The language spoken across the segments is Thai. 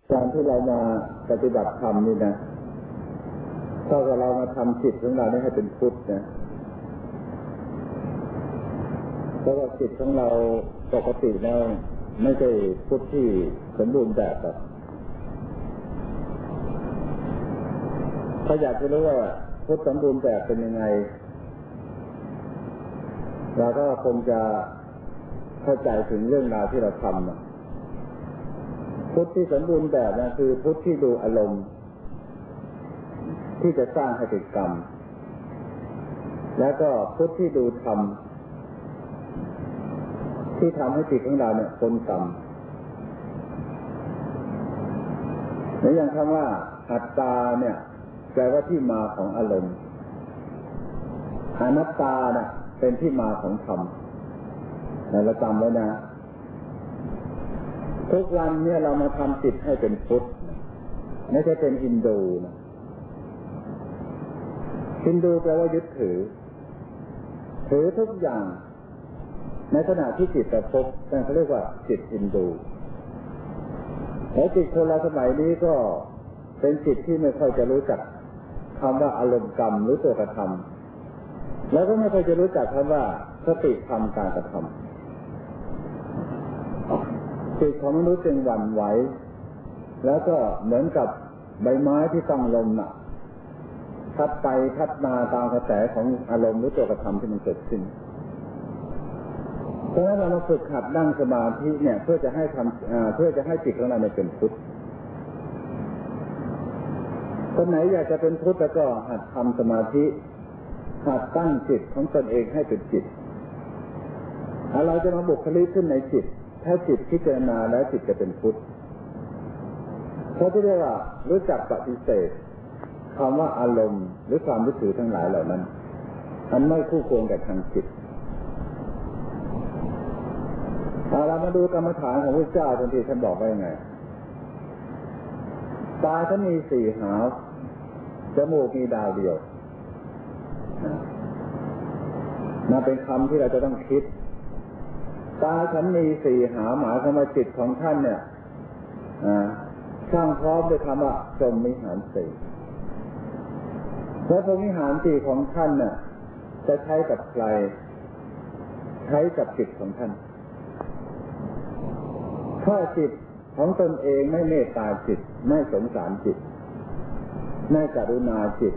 การที่เรามาปฏิบัติธรรมนี่นะถ้าเรามาทำจิตของเราให้เป็นพุทธนะเพราะว่าจิตของเราปกติแล้วไม่ใช่พุทธที่สมบูรณ์แบบครับถ้าอยากจะรู้ว่าพุทธสมบูรณ์แบบเป็นยังไงเราก็คงจะเข้าใจถึงเรื่องราวที่เราทำพุทธที่สมบูรณ์แบบนะคือพุทธที่ดูอารมณ์ที่จะสร้างให้เป็นกรรมแล้วก็พุทธที่ดูธรรมที่ทำให้จิตของเราเนี่ยพ้นกรรมในอย่างคำว่าอัตตาเนี่ยแปลว่าที่มาของอารมณ์อนัตตาเนี่ยเป็นที่มาของธรรมเราจำไว้นะทุกวันเนี่ยเรามาทำจิตให้เป็นพุทธไม่ใช่เป็นฮินดูนะฮินดูแปลว่ายึดถือทุกอย่างในขณะที่จิตประพบนั่นเขาเรียกว่าจิตฮินดูแล้วจิตคนเราสมัยนี้ก็เป็นจิตที่ไม่ค่อยจะรู้จักคำว่าอารมณ์กรรมหรือตัวกระทำแล้วก็ไม่ค่อยจะรู้จักคำว่าสติธรรมการกระทำจิตของมนุษย์จึงหวั่นไหวแล้วก็เหมือนกับใบไม้ที่ต้องลมพัดไปพัดมาตามกระแสของอารมณ์หรือตัวกระทำที่มันเกิดขึ้นเพราะฉะนั้นเรามาฝึกหัดนั่งสมาธิเนี่ยเพื่อจะให้จิตของเราเป็นพุทธคนไหนอยากจะเป็นพุทธแล้วก็หัดทำสมาธิหัดตั้งจิตของตนเองให้เป็นจิตเราจะมาบุคลิกขึ้นในจิตถ้าจิตพิจารณาแล้วจิตจะเป็นพุทธเขาที่เรียกว่ารู้จักปฏิเสธคำว่าอารมณ์หรือความยึดถือทั้งหลายเหล่านั้นอันไม่คู่ควรกับทางจิตเรามาดูกรรมฐานของพระเจ้าที่ท่านบอกไว้ยังไงตาท่านมีสี่หาวจมูกมีดาวเดียวมาเป็นคำที่เราจะต้องคิดตาฉันมีสี่หาวหมายความว่าจิตของท่านเนี่ยสร้างพร้อมด้วยคำว่าพรหมวิหารสี่และพรหมวิหารสี่ของท่านน่ะจะใช้กับใครใช้กับจิตของท่านถ้าจิตของตนเองไม่เมตตาจิตไม่สงสารจิตไม่กรุณาจิต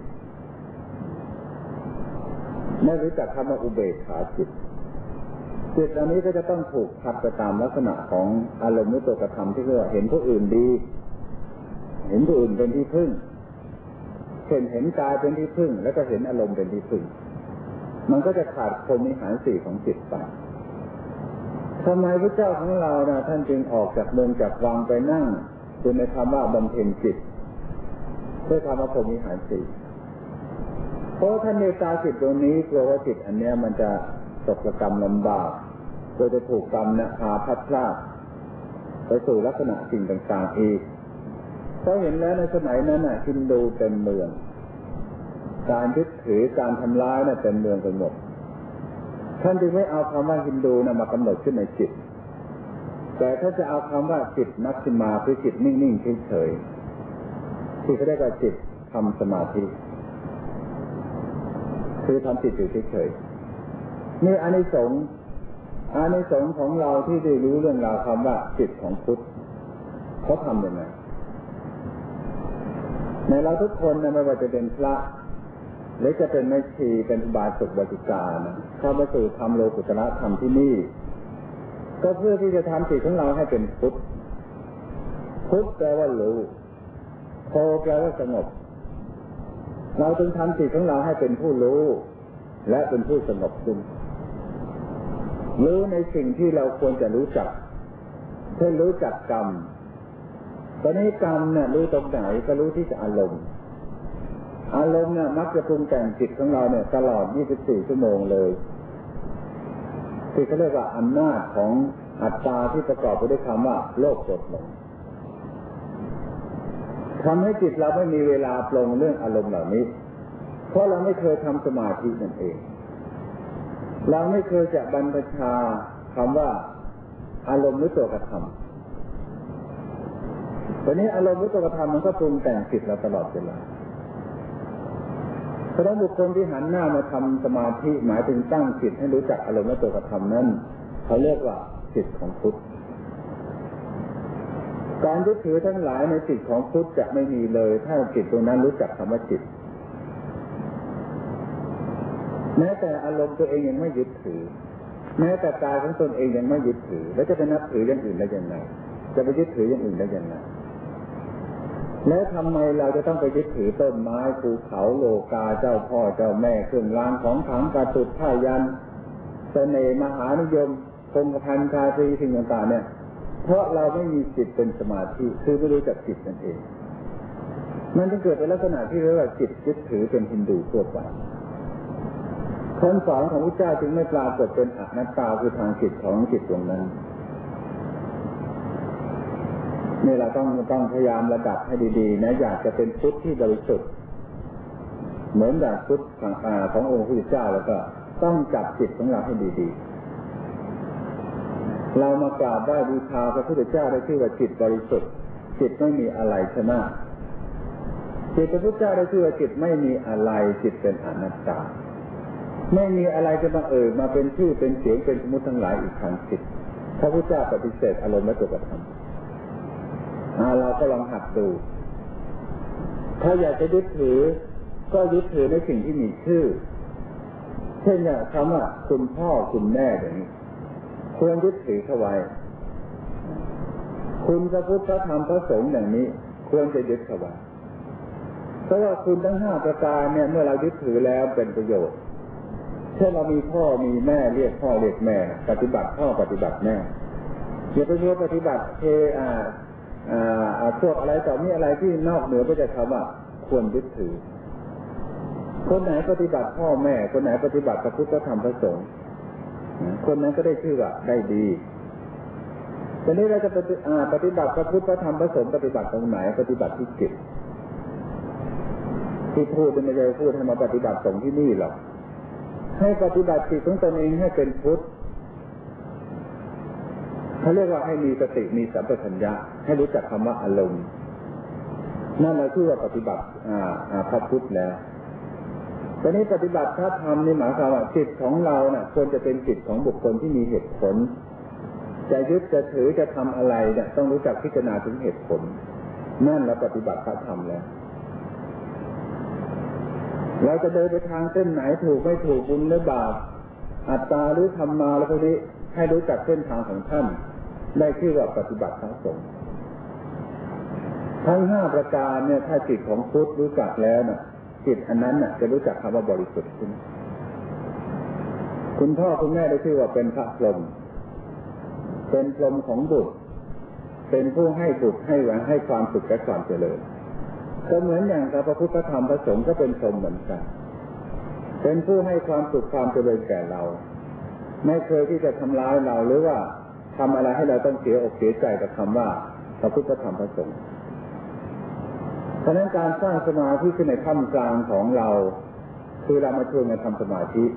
ไม่รู้จักคำว่าอุเบกขาจิตอันนี้ก็จะต้องถูกขัดไปตามลักษณะของอารมณ์หรือตัวกระทำที่เรียกว่าเห็นผู้อื่นดีเห็นผู้อื่นเป็นที่พึ่งเห็นกายเป็นที่พึ่งแล้วก็เห็นอารมณ์เป็นที่พึ่งมันก็จะขาดพรหมวิหารสี่ของจิตไปทำไมพระเจ้าของเราท่านจึงออกจากเมืองจากวังไปนั่งอยู่ในคำว่าบำเพ็ญจิตด้วยคำว่าพรหมวิหารสี่เพราะท่านเมตตาจิตตรงนี้กลัวว่าจิตอันนี้มันจะตกกรรมลำบากโดยจะถูกกรรมพาพัดพลาดไปสู่ลักษณะสิ่งต่างๆอีกเพราะเห็นแล้วในสมัยนั้นฮินดูเต็มเมืองการยึดถือการทำร้ายเต็มเมืองไปหมดท่านจึงไม่เอาคำว่าฮินดูมากำหนดขึ้นในจิตแต่ถ้าจะเอาคำว่าจิตมัชฌิมาคือจิตนิ่งๆเฉยๆที่เขาเรียกว่าจิตทำสมาธิคือทำจิตอยู่เฉยๆนี่อานิสงส์ของเราที่ได้รู้เรื่องราวคำว่าจิตของพุทธเขาทำยังไงในเราทุกคนไม่ว่าจะเป็นพระหรือจะเป็นแม่ชีเป็นอุบาสกอุบาสิกาเข้ามาสู่ธรรมโลกุตระธรรมที่นี่ก็เพื่อที่จะทำจิตของเราให้เป็นพุทธแปลว่ารู้โธแปลว่าสงบเราจึงทำจิตของเราให้เป็นผู้รู้และเป็นผู้สงบขึ้นรู้ในสิ่งที่เราควรจะรู้จักเช่นรู้จักกรรมตอนนี้กรรมรู้ตรงไหนก็รู้ที่อารมณ์มักจะปรุงแต่งจิตของเราตลอด24ชั่วโมงเลยที่เขาเรียกว่าอำนาจของอัตตาที่ประกอบไปด้วยคำว่าโลภโกรธหลงทำให้จิตเราไม่มีเวลาปรงเรื่องอารมณ์เหล่านี้เพราะเราไม่เคยทำสมาธินั่นเองเราไม่เคยจะบรรพชาคำว่าอารมณ์หรือตัวกระทำตอนนี้อารมณ์รู้ตัวกระทำมันก็ปรุงแต่งจิตเราตลอดเวลาเพราะฉะนั้นบุคคลที่หันหน้ามาทำสมาธิหมายถึงตั้งจิตให้รู้จักอารมณ์รู้ตัวกระทำนั้นเขาเรียกว่าจิตของพุทธการยึดถือทั้งหลายในจิตของพุทธจะไม่มีเลยถ้าจิตตรงนั้นรู้จักคำว่าจิตแม้แต่อารมณ์ตัวเองยังไม่ยึดถือแม้แต่กายของตนเองยังไม่ยึดถือแล้วจะไปนับถืออย่างอื่นได้ยังไงจะไปยึดถืออย่างอื่นได้ยังไงแล้วทำไมเราจะต้องไปยึดถือต้นไม้ภูเขาโลกาเจ้าพ่อเจ้าแม่เครื่องรางของขลังกระตุกผ้ายันเสน่ห์มหานิยมคงกระพันชาตรีสิ่งต่างๆเนี่ยเพราะเราไม่มีจิตเป็นสมาธิคือไม่รู้จักจิตนั่นเองมันจึงเกิดเป็นลักษณะที่เรียกว่าจิตยึดถือเป็นฮินดูทั่วไปคำสอนของพระเจ้าจึงไม่ปรากฏเป็นอนัตตาคือทางจิตของจิตดวงนั้นนี่เราต้องพยายามระดับให้ดีๆนะอยากจะเป็นพุทธที่บริสุทธิ์เหมือนอย่างพุทธขององค์พระพุทธเจ้าแล้วก็ต้องจับจิตของเราให้ดีๆเรามากราบไหว้บูชาพระพุทธเจ้าได้ชื่อว่าจิตบริสุทธิ์จิตไม่มีอะไรใช่ไหมจิตพระพุทธเจ้าได้ชื่อว่าจิตไม่มีอะไรจิตเป็นอนัตตาไม่มีอะไรจะมามาเป็นชื่อเป็นเสียงเป็นสมมุติทั้งหลายอีกทางจิตพระพุทธเจ้าปฏิเสธอารมณ์และตัวกระทำเราก็ลองหัดดูถ้าอยากจะยึดถือก็ยึดถือในสิ่งที่มีชื่อเช่นอย่างคำว่าคุณพ่อคุณแม่อย่างนี้ควรยึดถือเข้าไว้คุณพระพุทธพระธรรมพระสงฆ์อย่างนี้ควรจะยึดเข้าไว้เพราะว่าคุณทั้ง5ประการเนี่ยเมื่อเรายึดถือแล้วเป็นประโยชน์เช่นเรามีพ่อมีแม่เรียกพ่อเรียกแม่ปฏิบัติพ่อปฏิบัติแม่อย่าไปปฏิบัติพวกอะไรต่อมีอะไรที่นอกเหนือก็จะคำว่าควรยึดถือคนไหนปฏิบัติพ่อแม่คนไหนปฏิบัติพระพุทธธรรมพระสงฆ์คนนั้นก็ได้ชื่อว่าได้ดีตอนนี้เราจะปฏิบัติพระพุทธธรรมพระสงฆ์ปฏิบัติตรงไหนปฏิบัติที่จิตที่พูดไม่ใช่พูดให้มาปฏิบัติตรงที่นี่หรอกให้ปฏิบัติจิตของตนเองให้เป็นพุทธเขาเรียกว่าให้มีสติมีสัมปชัญญะให้รู้จักคำว่าอารมณ์นั่นเราชื่อว่าปฏิบัติพระพุทธแล้วตอนนี้ปฏิบัติพระธรรมนี่หมายความว่าจิตของเราน่ะควรจะเป็นจิตของบุคคลที่มีเหตุผลจะยึดจะถือจะทำอะไรเนี่ยต้องรู้จักพิจารณาถึงเหตุผลนั่นเราปฏิบัติพระธรรมแล้วเราจะเดินไปทางเส้นไหนถูกไม่ถูกบุญหรือบาปอัตตาหรือธรรมาแล้วพวกนี้ให้รู้จักเส้นทางของท่านได้ชื่อว่าปฏิบัติพระสงฆ์ทั้ง5ประการเนี่ยถ้าจิตของพุทธรู้จักแล้วน่ะจิตอันนั้นน่ะจะรู้จักคำว่าบริสุทธิ์ขึ้นคุณพ่อคุณแม่ได้ชื่อว่าเป็นพระพรหมเป็นพรหมของบุตรเป็นผู้ให้บุตรให้หวังให้ความสุขและความเจริญก็เหมือนอย่างพระพุทธธรรมพระสงฆ์ก็เป็นพรหมเหมือนกันเป็นผู้ให้ความสุขความเจริญแก่เราไม่เคยที่จะทำร้ายเราหรือว่าทำอะไรให้เราต้องเสียอกเสียใจกับคำว่าพระพุทธธรรมพระสงฆ์เพราะนั้นการสร้างสมาธิขึ้นในท่ามกลางของเราคือเรามาชวนกันทำสมาธิ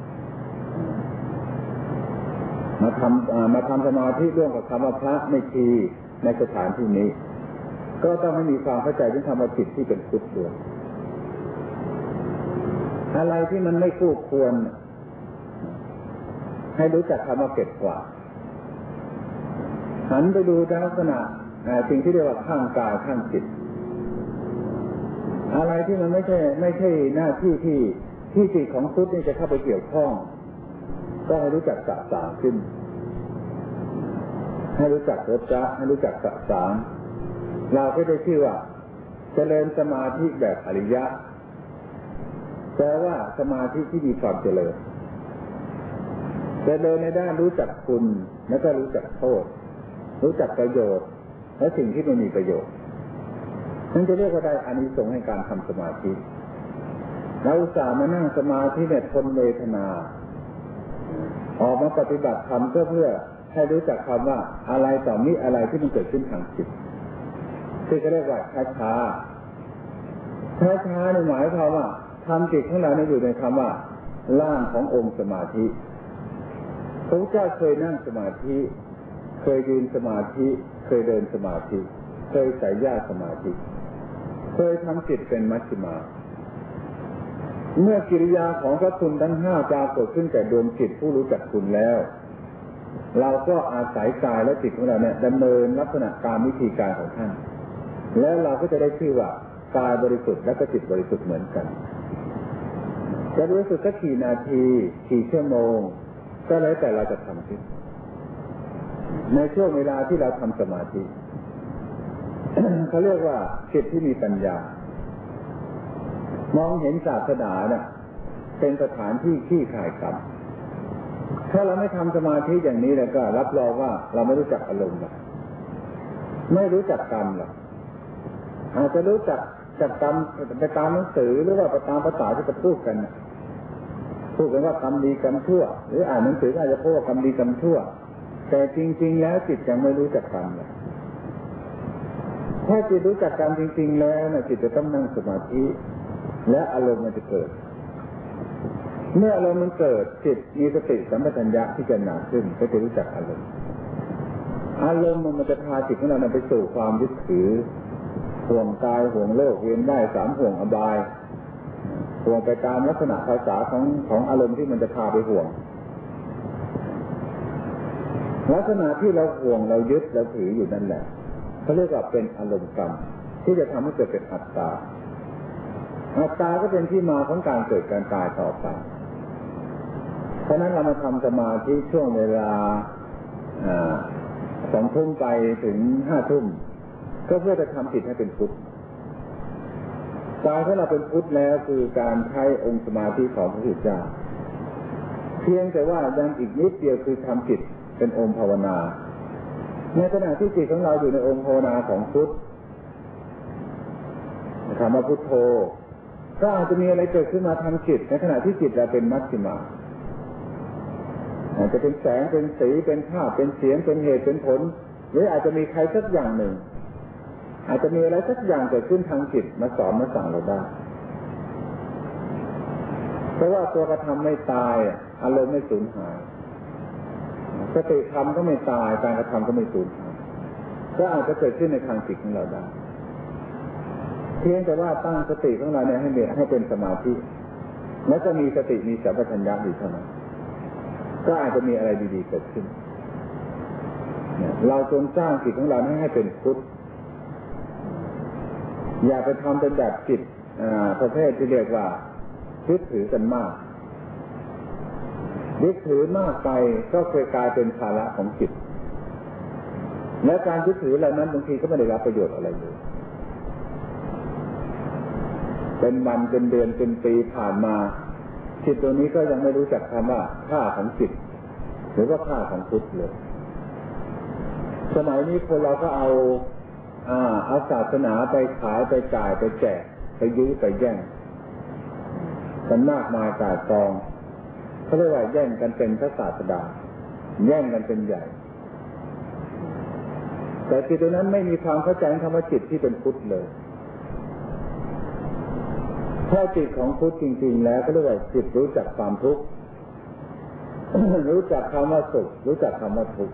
มาทำสมาธิร่วมกับคำว่าพระไม่ชีในสถานที่นี้ก็ต้องให้มีความเข้าใจถึงธรรมจิตที่เป็นพุทธด้วยอะไรที่มันไม่คู่ควรให้รู้จักคำว่าเก็บกวาดหันไปดูลักษณะสิ่งที่เรียกว่าข้างกายข้างจิตอะไรที่มันไม่ใช่หน้าที่ที่จิตของพุทธนี่จะเข้าไปเกี่ยวข้องก็ให้รู้จักสะสางขึ้นให้รู้จักรสให้รู้จักสะสางเราก็ได้ชื่อว่าเจริญสมาธิแบบอริยะแปลว่าสมาธิที่มีความเจริญในด้านรู้จักคุณแล้วก็รู้จักโทษรู้จักประโยชน์และสิ่งที่ไม่มีประโยชน์นั่นจะเรียกว่าได้อานิสงส์ในการทำสมาธิเราอุตส่าห์มานั่งสมาธิเนี่ยทนเวทนาออกมาปฏิบัติธรรมเพื่อให้รู้จักคำว่าอะไรต่อมิอะไรที่มันเกิดขึ้นทางจิตที่เขาเรียกว่าช้าในหมายความว่าทำจิตของเราเนี่ยอยู่ในคำว่าร่างขององค์สมาธิพระพุทธเจ้าเคยนั่งสมาธิเคยยืนสมาธิเคยเดินสมาธิเคยใส่ญาสมาธิเคยทำจิตเป็นมัชฌิมา เมื่อกิริยาของพระคุณทั้งห้าปรากฏขึ้นแก่ดวงจิตผู้รู้จักคุณแล้วเราก็อาศัยกายและจิตของเราเนี่ยดำเนินลักษณะตามวิธีการของท่านแล้วเราก็จะได้ชื่อว่ากายบริสุทธิ์และก็จิตบริสุทธิ์เหมือนกันจะบริสุทธิ์สักกี่นาทีกี่ชั่วโมงก็แล้วแต่เราจะทำที่ในช่วงเวลาที่เราทำสมาธิ เขาเรียกว่าจิตที่มีปัญญามองเห็นศาสนาเนี่ยเป็นสถานที่ขี้คายกรรมถ้าเราไม่ทำสมาธิอย่างนี้แล้วก็รับรองว่าเราไม่รู้จักอารมณ์หรอกไม่รู้จักกรรมหรอกอาจจะรู้จักกรรมไปตามหนังสือหรือว่าไปตามภาษาที่จะพูดกันว่ากรรมดีกรรมชั่วหรืออ่านหนังสือก็อาจจะพูดว่ากรรมดีกรรมชั่วแต่จริงๆแล้วจิตยังไม่รู้จักกรรมเลยถ้าจิตรู้จักกรรมจริงๆแล้วนะจิตจะต้องนั่งสมาธิและอารมณ์มันจะเกิดเมื่ออารมณ์มันเกิดจิตมีสติสัมปชัญญะที่จะหนาขึ้นก็จะรู้จักอารมณ์มันจะพาจิตของเราไปสู่ความยึดถือห่วงกายห่วงโลกเวียนว่ายสามห่วงอบายห่วงไปตามลักษณะภาษาของอารมณ์ที่มันจะพาไปห่วงลักษณะที่เราห่วงเรายึดเราถืออยู่นั่นแหละเขาเรียกว่าเป็นอารมณ์กรรมที่จะทำให้เกิดเป็นอัตตาก็เป็นที่มาของการเกิดการตายต่อไปเพราะนั้นเรามาทำสมาธิช่วงเวลา2 ทุ่มไปถึง5 ทุ่มก็เพื่อจะทำจิตให้เป็นพุทธกายถ้าเราเป็นพุทธแล้วคือการใช้องค์สมาธิของพระพุทธเจ้าเพียงแต่ว่ายังอีกนิดเดียวคือทำจิตเป็นองค์ภาวนาในขณะที่จิตของเราอยู่ในองค์ภาวนาของพุทธคำว่าพุทโธก็อาจจะมีอะไรเกิดขึ้นมาทางจิตในขณะที่จิตเราเป็นมัชฌิมาอาจจะเป็นแสงเป็นสีเป็นภาพเป็นเสียงเป็นเหตุเป็นผลหรืออาจจะมีใครสักอย่างหนึ่งอาจจะมีอะไรสักอย่างเกิดขึ้นทางจิตมาสอนมาสั่งเราได้เพราะว่าตัวกระทำไม่ตายอารมณ์ไม่สูญหายสติธรรมก็ไม่ตายการกระทำก็ไม่สูญหายก็อาจจะเกิดขึ้นในทางจิตของเราได้เพียงแต่ว่าตั้งสติของเราเนี่ยให้เป็นสมาธิแล้วจะมีสติมีสัมปชัญญะอยู่เท่านั้นก็อาจจะมีอะไรดีๆเกิดขึ้นเราจงสร้างจิตของเราให้เป็นพุทธอย่าไปทำเป็นแบบจิตประเภทที่เรียกว่ายึดถือกันมากยึดถือมากไปก็เคยกลายเป็นภาระของจิตและการยึดถือเหล่านั้นบางทีก็ไม่ได้รับประโยชน์อะไรเลยเป็นวันเป็นเดือนเป็นปีผ่านมาจิตตัวนี้ก็ยังไม่รู้จักคำว่าค่าของจิตหรือว่าค่าของพุทธเลยสมัยนี้คนเราก็เอาศาสนาไปขายไปจ่ายไปแจกไปยื้อไปแย่งกันมากมายกายกองเขาเรียกว่าแย่งกันเป็นพระศาสดาแย่งกันเป็นใหญ่แต่จิตตัวนั้นไม่มีความเข้าใจธรรมจิตที่เป็นพุทธเลยถ้าจิตของพุทธจริงๆแล้วก็เรียกว่าจิตรู้จักความทุกข์ รู้จักคำว่าสุขรู้จักคำว่าทุกข์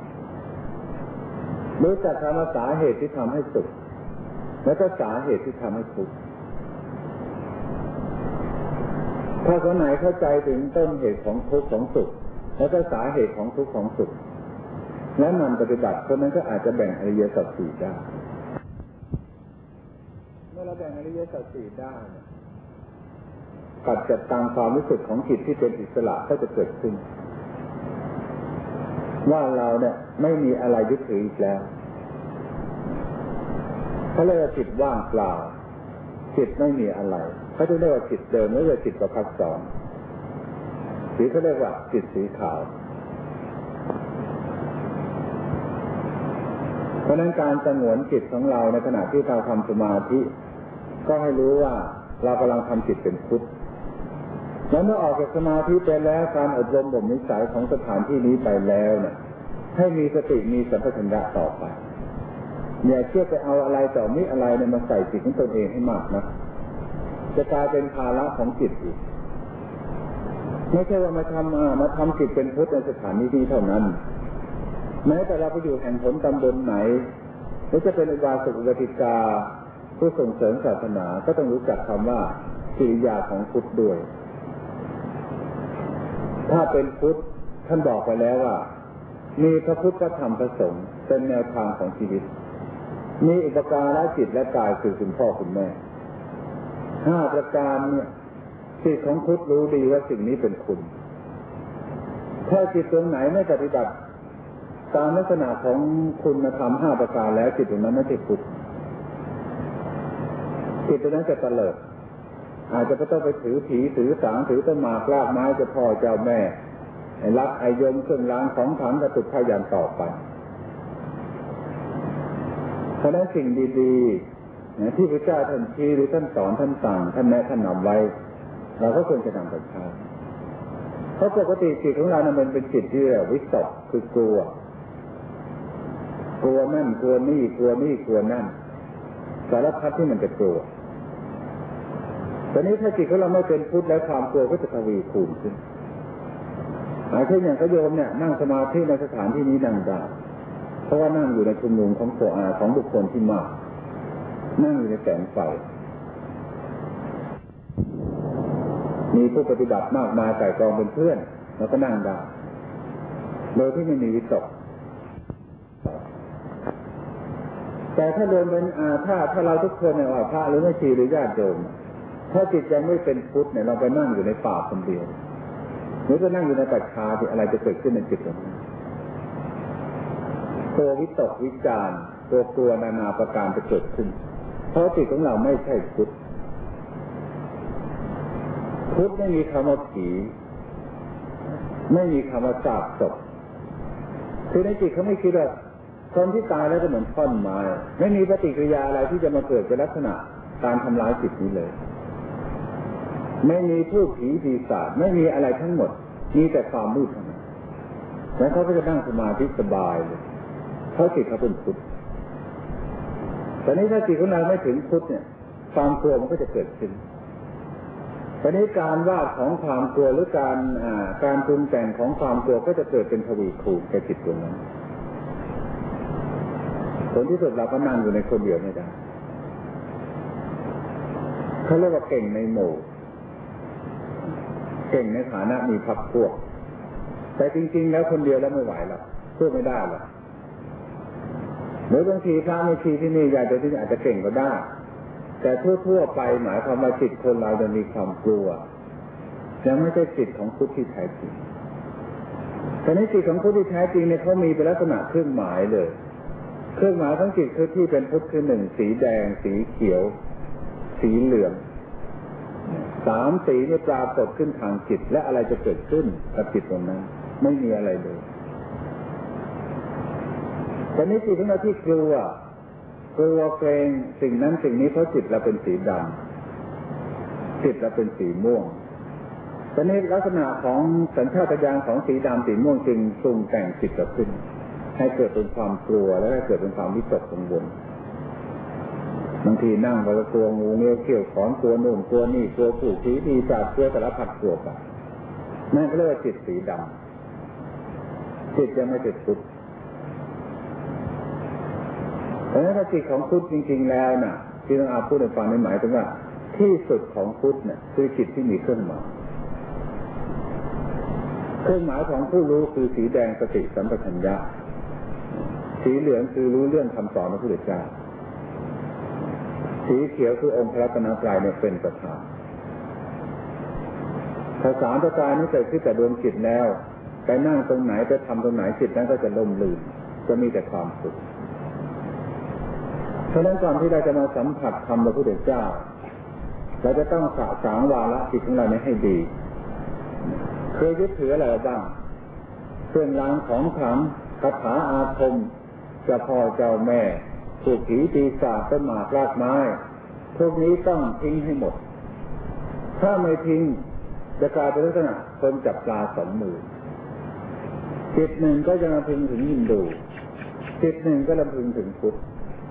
รู้จักคำว่าสาเหตุที่ทำให้สุขและก็สาเหตุที่ทำให้ทุกข์ถ้าคนไหนเข้าใจถึงต้นเหตุของทุกข์ของสุขแล้วก็สาเหตุของทุกข์ของสุขและมันปฏิบัติคนนั้นก็อาจจะแบ่งอริยสัจสี่ได้เมื่อเราแบ่งอริยสัจสี่ได้การจัดการความรู้สึกของจิตที่เป็นอิสระก็จะเกิดขึ้นว่าเราเนี่ยไม่มีอะไรยึดถืออีกแล้วเขาเรียกว่าจิตว่างเปล่าจิตไม่มีอะไรเขาจะเรียกว่าจิตเดิมหรือว่าจิตประภัสสรสีเขาเรียกว่าจิตสีขาวเพราะนั้นการสงวนจิตของเราในขณะที่เราทำสมาธิก็ให้รู้ว่าเรากำลังทำจิตเป็นพุทธแล้วเมื่อออกจากสมาธิไปแล้วการอบรมบ่มนิสัยของสถานที่นี้ไปแล้วเนี่ยให้มีสติมีสัมปชัญญะต่อไปอย่าเชื่อไปเอาอะไรต่อมิอะไรเนี่ยมาใส่จิตของตนเองให้มากนะจะกลายเป็นภาระของจิตอีกไม่ใช่ว่ามาทำจิตเป็นพุทธในสถานที่นี้เท่านั้นแม้แต่เราไปอยู่แห่งหนตำบลไหนรือจะเป็นอุบาสกอุบาสิกาผู้ส่งเสริมศาสนาก็ต้องรู้จักคำว่ากิริยาของพุทธด้วยถ้าเป็นพุทธท่านบอกไปแล้วว่ามีพระพุทธพระธรรมพระสงฆ์เป็นแนวทางของชีวิตมีอุปการะจิตและกายคือคุณพ่อคุณแม่5ประการเนี่ยจิตของพุทธรู้ดีว่าสิ่งนี้เป็นคุณถ้าจิตตรงไหนไม่ปฏิบัติตามลักษณะของคุณธรรม5ประการแล้วจิตตรงนั้นไม่ใช่พุทธจิตตรงนั้นจะเตลิดอาจจะก็ต้องไปถือผีถือสางถือต้นหมากรากไม้เจ้าพ่อเจ้าแม่รักไอยมเครื่องรางของขลังกระตุกพยัญต่อไปเพราะนั้นสิ่งดีๆที่พระเจ้าท่านชี้หรือท่านสอนท่านสั่งท่านแนะท่านนำไว้เราก็ควรจะนำไปใช้เพราะปกติจิตของเรานั้นมันเป็นจิตที่วิตกคือกลัวนั่นกลัวนี่กลัวนั่นสารพัดที่มันจะกลัวตอนนี้ถ้าจิตของเราไม่เป็นพุทธแล้วความกลัวก็จะทวีคูณขึ้นเช่นอย่างพระโยมเนี่ยนั่งสมาธิในสถานที่นี้นั่งได้เพราะว่านั่งอยู่ในชุมนุมของบุคคลที่มากนั่งอยู่ในแสงไฟมีผู้ปฏิบัติมากมายไก่กองเป็นเพื่อนแล้วก็นั่งได้โดยที่ไม่มีวิตกแต่ถ้ารวมเป็นถ้าเราทุกคนเนี่ยว่าพระหรือแม่ชีหรือญาติโยมถ้าจิตยังไม่เป็นพุทธเนี่ยเราไปนั่งอยู่ในป่าคนเดียวหรือก็นั่งอยู่ในป่าช้าที่อะไรจะเกิดขึ้นในจิตเราตัววิตกวิจารตัวกลัวนานาประการจะเกิดขึ้นเพราะจิตของเราไม่ใช่พุทธพุทธไม่มีคำว่าผีไม่มีคำว่าซากศพคือในจิตเขาไม่คิดว่าคนที่ตายแล้วก็เหมือนท่อนไม้ไม่มีปฏิกิริยาอะไรที่จะมาเกิดเป็นลักษณะการทำร้ายจิตนี้เลยไม่มีผู้ผีปีศาจไม่มีอะไรทั้งหมดมีแต่ความมืดเท่านั้นแล้วเขาก็จะนั่งสมาธิสบายเลยเพราะจิตเขาเป็นพุทธแต่นี้ถ้าจิตของเราไม่ถึงพุทธเนี่ยความกลัวมันก็จะเกิดขึ้นตอนนี้การวาดของความกลัวหรือการปรุงแต่งของความกลัวก็จะเกิดเป็นทวีคูณแก่จิตตรงนั้นผลที่สุดเราก็นั่งอยู่ในคนเดียวไม่ได้เขาเรียกว่าเก่งในหมู่เก่งในฐานะมีพรรคพวกแต่จริงๆแล้วคนเดียวแล้วไม่ไหวหรอกสู้ไม่ได้หรอกหรือบางทีพระไม่ชีที่นี่อาจจะเก่งก็ได้แต่ทั่วๆไปหมายความว่าจิตคนเราจะมีความกลัวยังไม่ใช่จิตของพุทธที่แท้จริงแต่ในจิตของพุทธที่แท้จริงเนี่ยเขามีเป็นลักษณะเครื่องหมายเลยเครื่องหมายของจิตคือที่เป็นพุทธคือ1สีแดงสีเขียวสีเหลือง3สีเนี่ยปรากฏขึ้นทางจิตและอะไรจะเกิดขึ้นกับจิตตรงนั้นไม่มีอะไรเลยแต่ในจิตของเราที่กลัวเกรงสิ่งนั้นสิ่งนี้เพราะจิตเราเป็นสีดำจิตเราเป็นสีม่วงตอนนี้ลักษณะของสัญชาตญาณของสีดำสีม่วงจึงปรุงแต่งจิตเราขึ้นให้เกิดเป็นความกลัวและให้เกิดเป็นความวิตกกังวลบางทีนั่งไปก็กลัวงูเงี้ยวเขี้ยวขอนกลัวโน่นกลัวนี่กลัวผู้ผีปีศาจกลัวสารพัดกลัวไปนั่นก็เรียกว่าจิตสีดำจิตยังไม่เป็นพุทธเพราะฉะนั้นจิตของพุทธจริงๆแล้วน่ะที่ต้องพูดให้ฟังในหมายถึงว่าที่สุดของพุทธเนี่ยคือจิตที่มีเครื่องหมายของผู้รู้คือสีแดงสติสัมปชัญญะสีเหลืองคือรู้เรื่องคำสอนของพระพุทธเจ้าสีเขียวคือองค์พระรัตนตรัยเนี่ยเป็นประธานภาษาประการนี้เกิดขึ้นแต่ดวงจิตแล้วไปนั่งตรงไหนไปทำตรงไหนจิตนั้นก็จะล่มลื่นจะมีแต่ความสุขเพราะฉะนั้นก่อนที่เราจะมาสัมผัสธรรมพระพุทธเจ้าเราจะต้องสะสางวาระจิตของเราให้ดีเคยยึดถืออะไรบ้างเครื่องรางของขลังคาถาอาคมเจ้าพ่อเจ้าแม่ผู้ผีปีศาจต้นหมากรากไม้พวกนี้ต้องทิ้งให้หมดถ้าไม่ทิ้งจะกลายเป็นลักษณะคนจับปลา2 มือจิตหนึ่งก็จะลำพึงถึงฮินดูจิตหนึ่งก็ลำพึงถึงพุทธ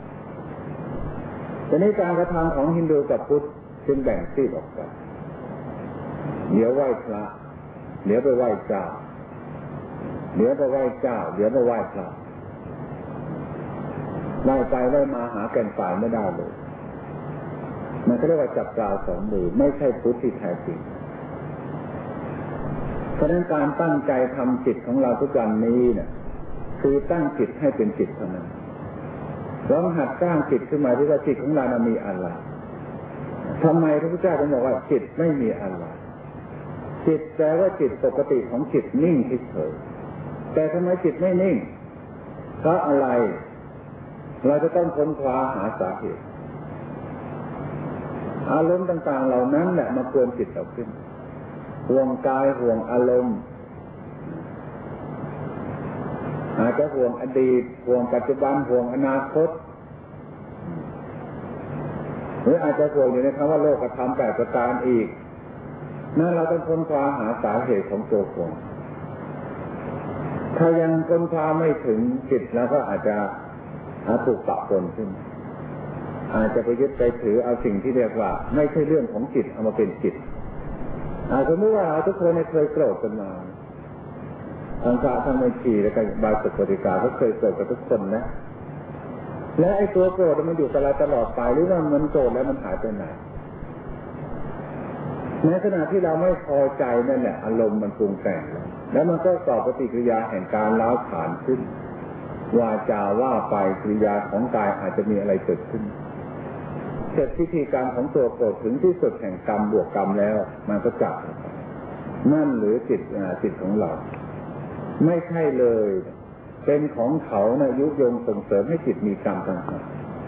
แต่ในการกระทำของฮินดูกับพุทธจึงแบ่งซีกออกกันเดี๋ยวไหว้พระเดี๋ยวไปไหว้เจ้าเดี๋ยวไปไหว้เจ้าเดี๋ยวไปไหว้พระไล่ไปไล่มาหาแก่นสารไม่ได้เลยมันก็เรียกว่าจับปลาสองมือไม่ใช่พุทธที่แท้จริงเพราะฉะนั้นการตั้งใจทำจิตของเราทุกวันนี้เนี่ยคือตั้งจิตให้เป็นจิตเท่านั้นลองหัดสร้างจิตขึ้นมาที่ว่าจิตของเรามีอะไรทำไมพระพุทธเจ้าถึงบอกว่าจิตไม่มีอะไรจิตแปลว่าจิตปกติของจิตนิ่งเฉยๆแต่ทำไมจิตไม่นิ่งเพราะอะไรเราจะต้องค้นคว้าหาสาเหตุอารมณ์ต่างๆเหล่านั้นแหละมากวนจิตเราขึ้นห่วงกายห่วงอารมณ์อาจจะห่วงอดีตห่วงปัจจุบันห่วงอนาคตหรืออาจจะห่วงอยู่ในคำว่าโลกธรรม8 ประการอีกนั่นเราต้องค้นคว้าหาสาเหตุของตัวห่วงถ้ายังค้นคว้าไม่ถึงจิตแล้วก็อาจจะถูกปะปนขึ้นอาจจะไปยึดไปถือเอาสิ่งที่เรียกว่าไม่ใช่เรื่องของจิตเอามาเป็นจิตสมมติว่าทุกคนเคยโกรธกันมาทั้งพระทั้งแม่ชีและก็บาสุปฏิกาก็เคยโกรธกับทุกคนนะและไอ้ตัวโกรธมันอยู่กับเราตลอดไปหรือว่ามันโกรธแล้วมันหายไปไหนในขณะที่เราไม่พอใจนั่นแหละอารมณ์มันปรุงแต่งแล้วมันก็ก่อปฏิกิริยาแห่งการร้าวฉานขึ้นวาจาว่าไปกิริยาของกายอาจจะมีอะไรเกิดขึ้นเสร็จพิธีการของตัวโกรธถึงที่สุดแห่งกรรมบวกกรรมแล้วมันก็จับนั่นหรือจิตของเราไม่ใช่เลยเป็นของเขานะยุยงส่งเสริมให้จิตมีกรรมต่าง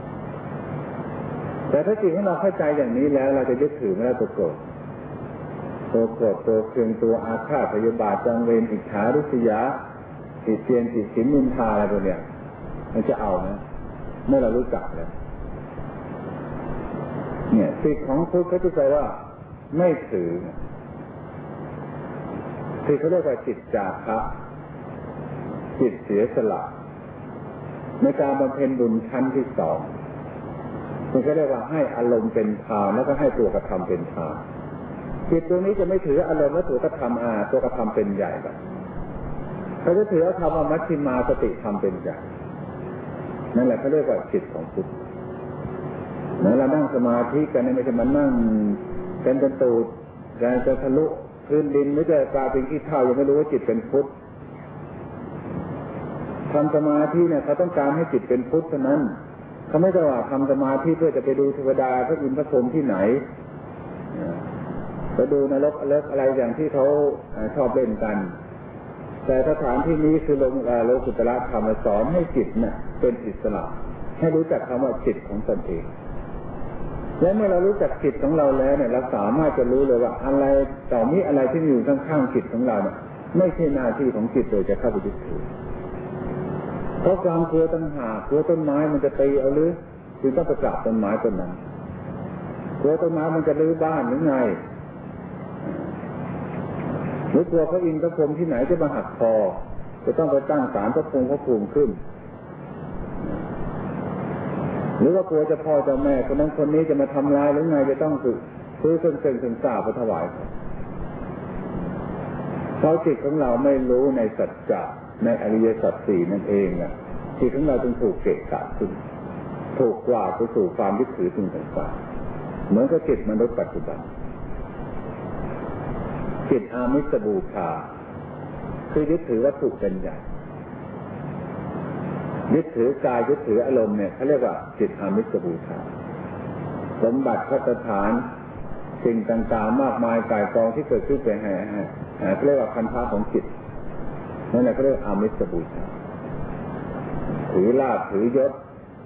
ๆแต่ถ้าจิตของเราเข้าใจอย่างนี้แล้วเราจะยึดถือไม่ได้ตัวโกรธตัวเคืองตัวอาฆาตพยาบาทจองเวรอิจฉาริษยาติเตียนติดสินนินทาอะไรตัวเนี้ยมันจะเอานะเมื่อเรารู้จักแล้วเนี่ยสิทธิของพุทธเขาจะแปลว่าไม่ถือสิทธิเขาเรียกว่าจิตจาคะจิตเสียสละในการบำเพ็ญบุญชั้นที่2มันก็เรียกว่าให้อารมณ์เป็นทานแล้วก็ให้ตัวกระทำเป็นทานจิตตัวนี้จะไม่ถืออารมณ์และตัวกระทำตัวกระทำเป็นใหญ่แบบเขาจะถือเอาธรรมมัชฌิมาสติธรรมเป็นใหญ่นั่นแหละเขาเรียกว่าจิตของพุทธเรานั่งสมาธิกันไม่ใช่มันนั่งเป็นตูดจะทะลุพื้นดินไม่ใช่กลายเป็นขี้เถ้ายังไม่รู้ว่าจิตเป็นพุทธทำสมาธิเนี่ยเขาต้องการให้จิตเป็นพุทธเท่านั้นเขาไม่ได้ว่าทำสมาธิเพื่อจะไปดูเทวดาพระอินทร์พระพรหมที่ไหนไปดูนรกอะไรอย่างที่เขาชอบเล่นกันแต่สถานที่นี้คือโลกุตระธรรมสอนให้จิตเนี่ยเป็นอิสระให้รู้จักคำว่าจิตของตนเองและเมื่อเรารู้จักจิตของเราแล้วเนี่ยเราสามารถจะรู้เลยว่าอะไรต่อมีอะไรที่อยู่ข้างๆจิตของเราเนี่ยไม่ใช่หน้าที่ของจิตโดยจะเข้าไปยึดถือเพราะความกลัวต้นหากลัวต้นไม้มันจะตีเอาหรือจึงต้องไปกราบต้นไม้ต้นนั้นกลัวต้นไม้มันจะรื้อบ้านหรือไงหรือกลัวพระอินทร์พระพรหมที่ไหนจะมาหักคอจะต้องไปตั้งศาลพระพรหมพระภูมิขึ้นหรือว่ากลัวจะพ่อเจ้าแม่คนนั้นคนนี้จะมาทำลายหรือไงจะต้องซื้อเครื่องสาไปถวายเพราะจิตของเราไม่รู้ในสัจจะในอริยสัจสี่นั่นเองนะจิตของเราจึงถูกเกะกะขึ้นถูกกวาดไปสู่ความยึดถือสิ่งต่างๆเหมือนกับจิตมนุษย์ปัจจุบันจิตอามิสบูชาคือยึดถือวัตถุเป็นใหญ่ยึดถือกายยึดถืออารมณ์เนี่ยเขาเรียกว่าจิตอามิสบูชาสมบัติภัตฐานสิ่งต่างๆมากมายกายกองที่เกิดขึ้นเป็นเขาเรียกว่าพันธะของจิตนั่นแหละเขาเรียกอามิสบูชาถือลาภถือยศ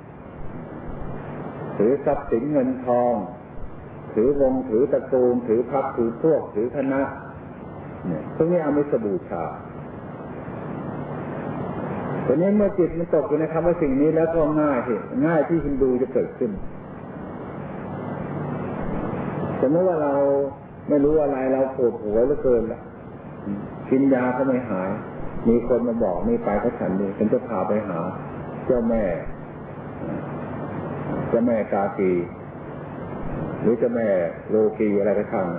ถือทรัพย์สินเงินทองถือวงถือตระกูลถือพรรคถือพวกถือคณะเนี่ยพวกนี้อามิสบูชาแต่นี้เมื่อจิตมันตกอยู่ในคำว่าสิ่งนี้แล้วก็ง่ายที่ฮินดูจะเกิดขึ้นสมมติว่าเราไม่รู้อะไรเราปวดหัวเหลือเกินละกินยาก็ไม่หายมีคนมาบอกนี่ไปก็ฉันนี่ฉันจะพาไปหาเจ้าแม่กากีหรือเจ้าแม่โลกีอะไรก็ช่าง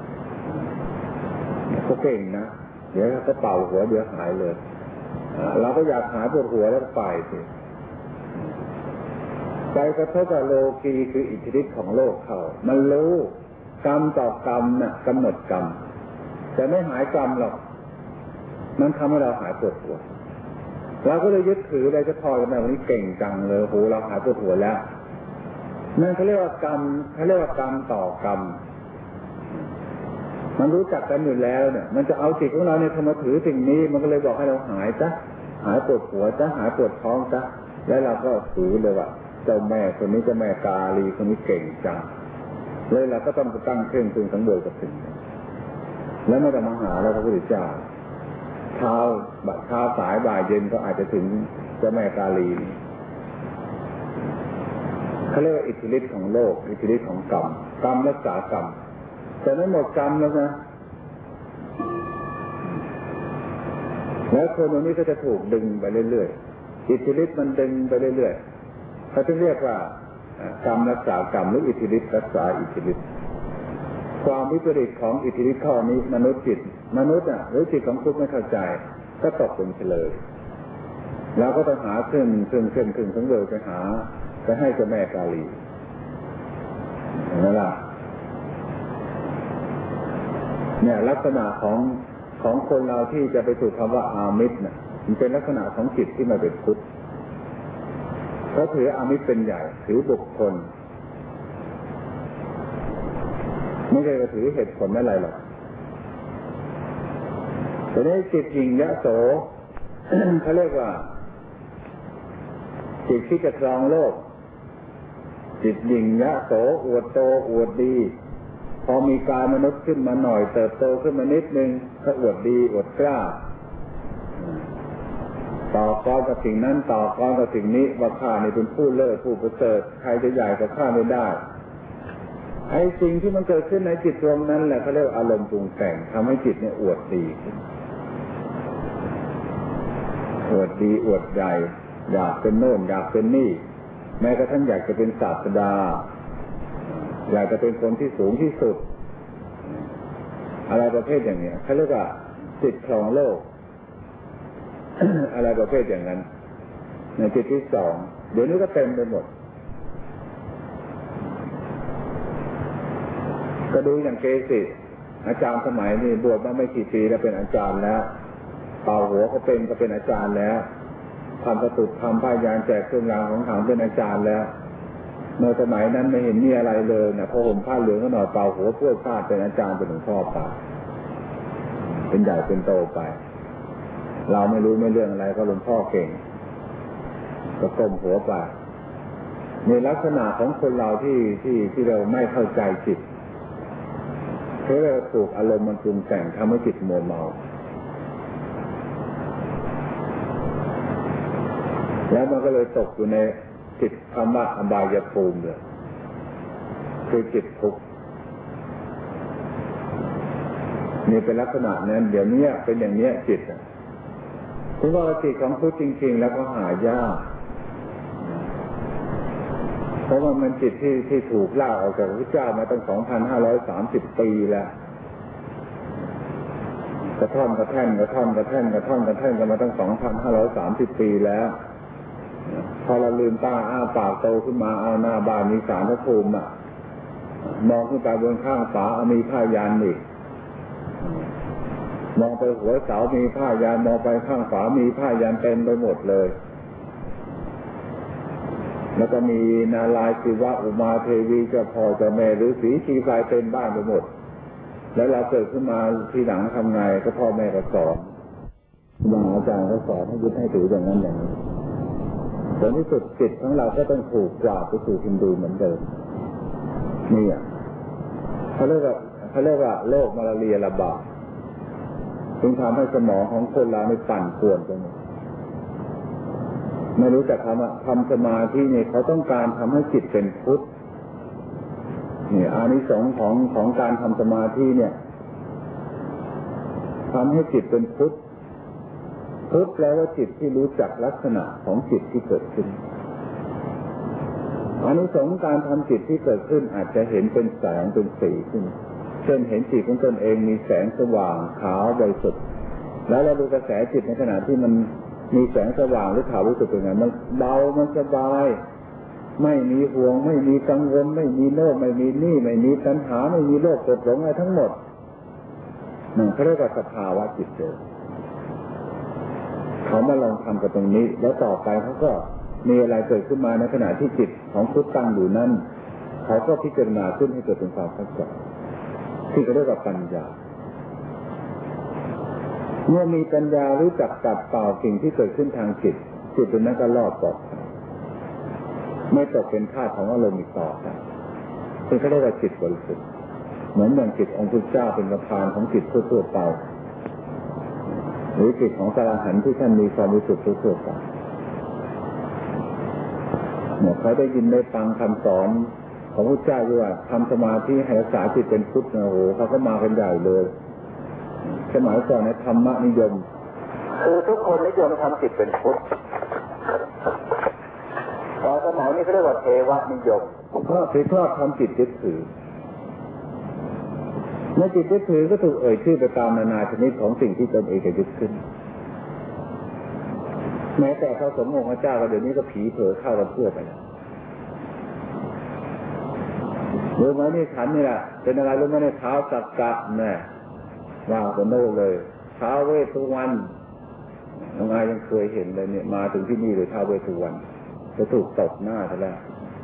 เขาเก่งนะเดี๋ยวเขาเป่าหัวเดี๋ยวหายเลยเราก็อยากหายปวดหัวแล้วไปสิไปกระทบกับโลกีคืออิทธิฤทธิ์ของโลกเขามันรู้กรรมต่อกรรมน่ะกำหนดกรรมแต่ไม่หายกรรมหรอกมันทำให้เราหายปวดหัวเราก็เลยยึดถืออะไรจะพอกันแบบนี้เก่งจังเลยโหเราหายปวดหัวแล้วนั่นเขาเรียกว่ากรรมเขาเรียกว่ากรรมต่อกรรมมันรู้จักกันอยู่แล้วเนี่ยมันจะเอาจิตของเราเนี่ยมาถือสิ่งนี้มันก็เลยบอกให้เราหายจ้ะหายปวดหัวจ้ะหายปวดท้องจ้ะแล้วเราก็ถือเลยว่าเจ้าแม่คนนี้เจ้าแม่กาลีคนนี้เก่งจังเลยเราก็ต้องตั้งเครื่องพึงสังเวยกับสิ่งนี้แล้วไม่ต้องมาหาแล้วพระพุทธเจ้าเช้าสายบ่ายเย็นก็อาจจะถึงเจ้าแม่กาลีเขาเรียกว่าอิทธิฤทธิ์ของโลกอิทธิฤทธิ์ของกรรมกรรมรักษากรรมแต่ไม่หมดกรรมแล้วนะแล้วคนตรงนี้ก็จะถูกดึงไปเรื่อยๆอิทธิฤทธิ์มันดึงไปเรื่อยๆเขาจะเรียกว่ากรรมรักษากรรมหรืออิทธิฤทธิ์รักษาอิทธิฤทธิ์ความวิปริตของอิทธิฤทธิ์ข้อนี้มนุษย์หรือจิตของพุทธไม่เข้าใจก็ตกเป็นเฉลยแล้วก็ต้องหาเครื่องทั้งเบอร์ไปให้เจ้าแม่กาลีนั่นแหละเนี่ยลักษณะของคนเราที่จะไปสู่คำว่าอามิตรน่ะมันเป็นลักษณะของจิตที่มาเป็นพุทธเขาถืออามิตรเป็นใหญ่ถือบุคคลไม่ใช่ถือเหตุผลอะไรหรอกแต่ในจิตหญิงยะโส เขาเรียกว่าจิตที่จะครองโลกจิตหญิงยะโสอวดโตอวดดีพอมีกายมนุษย์ขึ้นมาหน่อยเติบโตขึ้นมานิดนึงก็อวดดีอวดกล้าต่อกรกับสิ่งนั้นต่อกรกับสิ่งนี้ว่าข้านี่เป็นผู้เลิศผู้ประเสริฐใครจะใหญ่กว่าข้าไม่ได้ไอ้สิ่งที่มันเกิดขึ้นในจิตดวงนั้นแหละเขาเรียกอารมณ์ปรุงแต่งทำให้จิตเนี่ยอวดดีอวดดีอวดใหญ่อยากเป็นโน่นอยากเป็นนี่แม้กระทั่งอยากจะเป็นศาสดาอยากจะเป็นคนที่สูงที่สุดอะไรประเภทอย่างนี้เขาเรียกว่าจิตครองโลก อะไรประเภทอย่างนั้นในจิตที่สองเดี๋ยวนี้ก็เต็มไปหมดก็ดูอย่างเกศิอาจารย์สมัยนี้บวชมาไม่กี่ปีแล้วเป็นอาจารย์แล้วเป่าหัวก็เป็นอาจารย์แล้วทำประตูทำผ้ายานแจกเครื่องรางของขลังเป็นอาจารย์แล้วเมื่อสมัยนั้นไม่เห็นมีอะไรเลยนะพอห่มผ้าเหลืองก็หน่อยเป่าหัวเพื่อพลาดเป็นอาจารย์เป็นหลวงพ่อไปเป็นใหญ่เป็นโตไปเราไม่รู้ไม่เรื่องอะไรก็หลวงพ่อเก่งก็ก้มหัวไปในลักษณะของคนเราที่เราไม่เข้าใจจิตเพราะเราถูกอารมณ์มันปรุงแต่งทำให้จิตมัวเมาแล้วมันก็เลยตกอยู่ในจิตคำว่าอบายภูมิเลยคือจิตทุกข์นี่เป็นลักษณะนั้นเดี๋ยวนี้เป็นอย่างนี้จิตถึงว่าจิตของพุทธจริงๆแล้วก็หายากเพราะว่ามันจิตที่ถูกล่าออกจากพระเจ้ามาตั้ง 2,530 ปีแล้วกระท่อนกระแท่นกันมาตั้ง 2,530 ปีแล้วพอเราลืมตาอ้าปากโตขึ้นมาเอาหน้าบ้านมีศาลพระภูมิมองขึ้นไปบนข้างฝามีผ้ายันอีกมองไปหัวเสามีผ้ายันมองไปข้างฝามีผ้ายันเต็มไปหมดเลยแล้วก็มีนาลายศิวะอุมาเทวีเจ้าพ่อเจ้าแม่ฤาษีชีพายเต็มบ้านไปหมดแล้วเราเกิดขึ้นมาทีหลังทำไงก็พ่อแม่ก็สอนอย่างอาจารย์ก็สอนให้ยึดให้ถืออย่างนั้นอย่างนี้ผลที่สุดจิตของเราก็ต้องถูกกวาดไปสู่ฮินดูเหมือนเดิมนี่เขาเรียกว่าโรคมาลาเรียระบาดจึงทำให้สมองของคนเราในปั่นป่วนไปหมดไม่รู้จักทำสมาธินี่เขาต้องการทำให้จิตเป็นพุทธนี่อานิสงส์ของการทำสมาธิเนี่ยทำให้จิตเป็นพุทธแปลว่าจิตที่รู้จักลักษณะของจิตที่เกิดขึ้นอานิสงส์การทำจิตที่เกิดขึ้นอาจจะเห็นเป็นแสงเป็นสีขึ้นเช่นเห็นจิตของตนเองมีแสงสว่างขาวบริสุทธิ์แล้วเราดูกระแสจิตในขณะที่มันมีแสงสว่างหรือขาวบริสุทธิ์เป็นไงมันเบามันสบายไม่มีห่วงไม่มีกังวลไม่มีโลภไม่มีหนี้ไม่มีตัณหาไม่มีโลภโกรธหลงอะไรทั้งหมดนั่นเขาเรียกว่าสภาวะจิตเดิมเขามาลองทำกับตรงนี้แล้วต่อไปเขาก็มีอะไรเกิดขึ้นมาในขณะที่จิตของพุทธตั้งอยู่นั้นเขาก็พิจารณาขึ้นให้เกิดเป็นความเข้าใจที่เขาเรียกว่าปัญญาเมื่อมีปัญญารู้จักตัดเป่าสิ่งที่เกิดขึ้นทางจิตตรงนั้นก็รอดปลอดภัยไม่ตกเป็นทาสของอารมณ์อีกต่อไปซึ่งเขาเรียกว่าจิตบริสุทธิ์เหมือนอย่างจิตองค์พุทธเจ้าเป็นประธานของจิตทั่วๆไปหรือจิตของพระอรหันต์ที่ท่านมีความบริสุทธิ์ทั่วๆไปเนี่ยเขาได้ยินได้ฟังคำสอนของพระเจ้าว่าทำสมาธิให้รักษาจิตเป็นพุทธนะโอ้เขาก็มากันใหญ่เลยสมัยก่อนในธรรมนิยมคือทุกคนนิยมทำจิตเป็นพุทธตอนสมัยนี้เขาเรียกว่าเทวนิยมเพราะถือทอดทำจิตยึดถือในจิตยึดถือก็ถูกเอ่ยชื่อไปตามนานาชนิดของสิ่งที่ตนเองยึดขึ้นแม้แต่พระสงฆ์องค์พระเจ้าก็เดี๋ยวนี้ก็ผีเผลอเข้ากันทั่วไปเรื่องนี้ฉันนี่แหละเป็นอะไรรู้ไหมเนี่ยเท้าสักกะแน่ว่าคนโน้เลยเท้าเวสสุวรรณน้องอายยังเคยเห็นเลยเนี่ยมาถึงที่นี่เลยเท้าเวสสุวรรณจะถูกตบหน้าซะแล้ว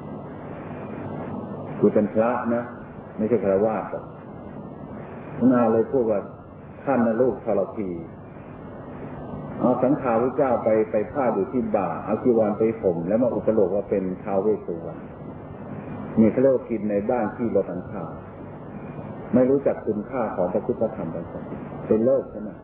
คือเป็นพระนะไม่ใช่ฆราวาสหรอกน้องอายเลยพูดว่าท่านนะลูกทรพีเอาสังขารพระเจ้าไปพาดอยู่ที่บ่าเอาจีวรไปห่มแล้วมาอุปโลกว่าเป็นท้าวเวสสุวรรณนี่เขาเรียกว่ากินในบ้านที่ลดอันค่าไม่รู้จักคุณค่าของพระพุทธธรรมประสงค์เป็นโลกใช่ไหม